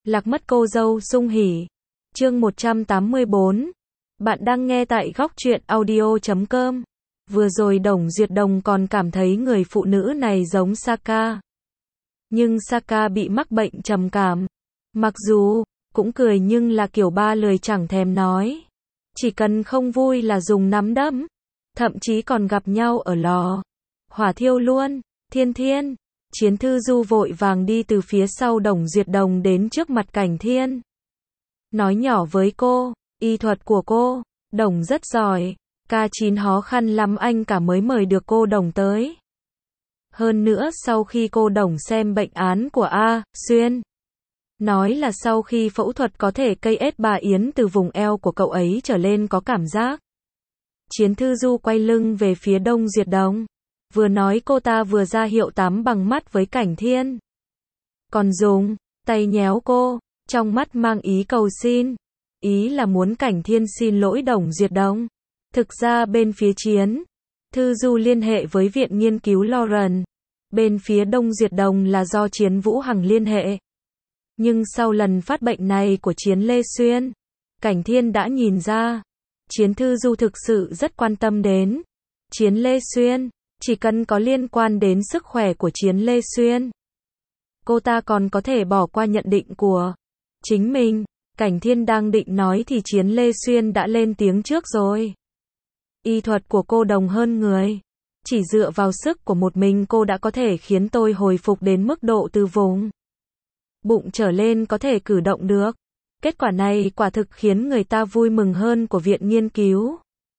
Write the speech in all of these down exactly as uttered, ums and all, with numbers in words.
Lạc mất cô dâu sung hỉ. Chương một trăm tám mươi bốn. Bạn đang nghe tại góc truyện audio chấm com. Vừa rồi Đồng Duyệt Đồng còn cảm thấy người phụ nữ này giống Saka. Nhưng Saka bị mắc bệnh trầm cảm. Mặc dù cũng cười nhưng là kiểu ba lời chẳng thèm nói. Chỉ cần không vui là dùng nắm đấm. Thậm chí còn gặp nhau ở lò hỏa thiêu luôn. Thiên Thiên. Chiến Thư Du vội vàng đi từ phía sau Đồng Duyệt Đồng đến trước mặt Cảnh Thiên. Nói nhỏ với cô, y thuật của cô, Đồng rất giỏi, ca chín khó khăn lắm anh cả mới mời được cô Đồng tới. Hơn nữa sau khi cô Đồng xem bệnh án của A. Xuyên, nói là sau khi phẫu thuật có thể cây ết bà Yến từ vùng eo của cậu ấy trở lên có cảm giác. Chiến Thư Du quay lưng về phía Đông Duyệt Đồng. Vừa nói cô ta vừa ra hiệu tám bằng mắt với Cảnh Thiên. Còn dùng tay nhéo cô, trong mắt mang ý cầu xin. Ý là muốn Cảnh Thiên xin lỗi Đồng Duyệt Đồng. Thực ra bên phía Chiến Thư Du liên hệ với Viện Nghiên cứu Lauren. Bên phía Đông Duyệt Đồng là do Chiến Vũ Hằng liên hệ. Nhưng sau lần phát bệnh này của Chiến Lê Xuyên, Cảnh Thiên đã nhìn ra. Chiến Thư Du thực sự rất quan tâm đến Chiến Lê Xuyên. Chỉ cần có liên quan đến sức khỏe của Chiến Lê Xuyên, cô ta còn có thể bỏ qua nhận định của chính mình. Cảnh Thiên đang định nói thì Chiến Lê Xuyên đã lên tiếng trước rồi. Y thuật của cô Đồng hơn người. Chỉ dựa vào sức của một mình cô đã có thể khiến tôi hồi phục đến mức độ từ vùng bụng trở lên có thể cử động được. Kết quả này quả thực khiến người ta vui mừng hơn của Viện Nghiên cứu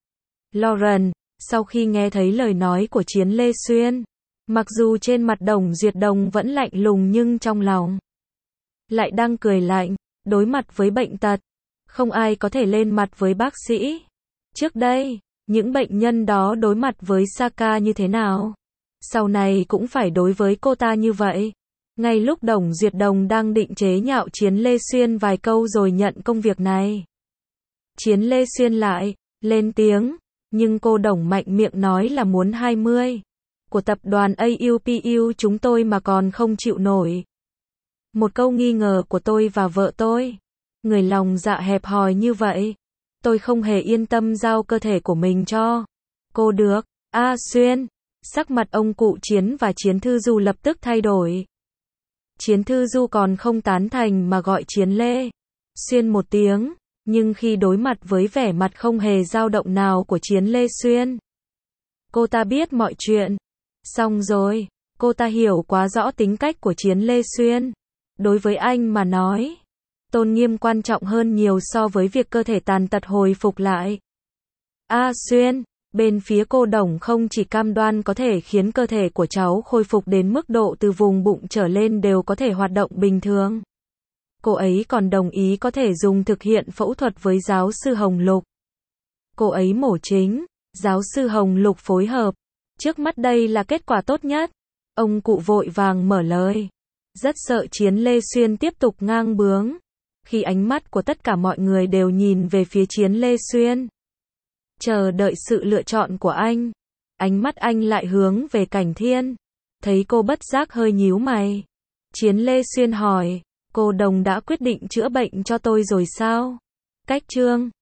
Lauren. Sau khi nghe thấy lời nói của Chiến Lê Xuyên, mặc dù trên mặt Đồng Duyệt Đồng vẫn lạnh lùng nhưng trong lòng lại đang cười lạnh. Đối mặt với bệnh tật, không ai có thể lên mặt với bác sĩ. Trước đây, những bệnh nhân đó đối mặt với Saka như thế nào, sau này cũng phải đối với cô ta như vậy. Ngay lúc Đồng Duyệt Đồng đang định chế nhạo Chiến Lê Xuyên vài câu rồi nhận công việc này, Chiến Lê Xuyên lại lên tiếng. Nhưng cô Đồng mạnh miệng nói là muốn hai mươi của tập đoàn a u pê u chúng tôi mà còn không chịu nổi. Một câu nghi ngờ của tôi và vợ tôi. Người lòng dạ hẹp hòi như vậy, tôi không hề yên tâm giao cơ thể của mình cho cô được. A Xuyên. Sắc mặt ông cụ Chiến và Chiến Thư Du lập tức thay đổi. Chiến Thư Du còn không tán thành mà gọi Chiến Lê Xuyên một tiếng. Nhưng khi đối mặt với vẻ mặt không hề dao động nào của Chiến Lê Xuyên, cô ta biết mọi chuyện. Xong rồi, cô ta hiểu quá rõ tính cách của Chiến Lê Xuyên. Đối với anh mà nói, tôn nghiêm quan trọng hơn nhiều so với việc cơ thể tàn tật hồi phục lại. A Xuyên, bên phía cô Đồng không chỉ cam đoan có thể khiến cơ thể của cháu khôi phục đến mức độ từ vùng bụng trở lên đều có thể hoạt động bình thường. Cô ấy còn đồng ý có thể dùng thực hiện phẫu thuật với giáo sư Hồng Lục. Cô ấy mổ chính, giáo sư Hồng Lục phối hợp. Trước mắt đây là kết quả tốt nhất. Ông cụ vội vàng mở lời. Rất sợ Chiến Lê Xuyên tiếp tục ngang bướng. Khi ánh mắt của tất cả mọi người đều nhìn về phía Chiến Lê Xuyên, chờ đợi sự lựa chọn của anh, ánh mắt anh lại hướng về Cảnh Thiên. Thấy cô bất giác hơi nhíu mày, Chiến Lê Xuyên hỏi. Cô Đồng đã quyết định chữa bệnh cho tôi rồi sao? Cách chương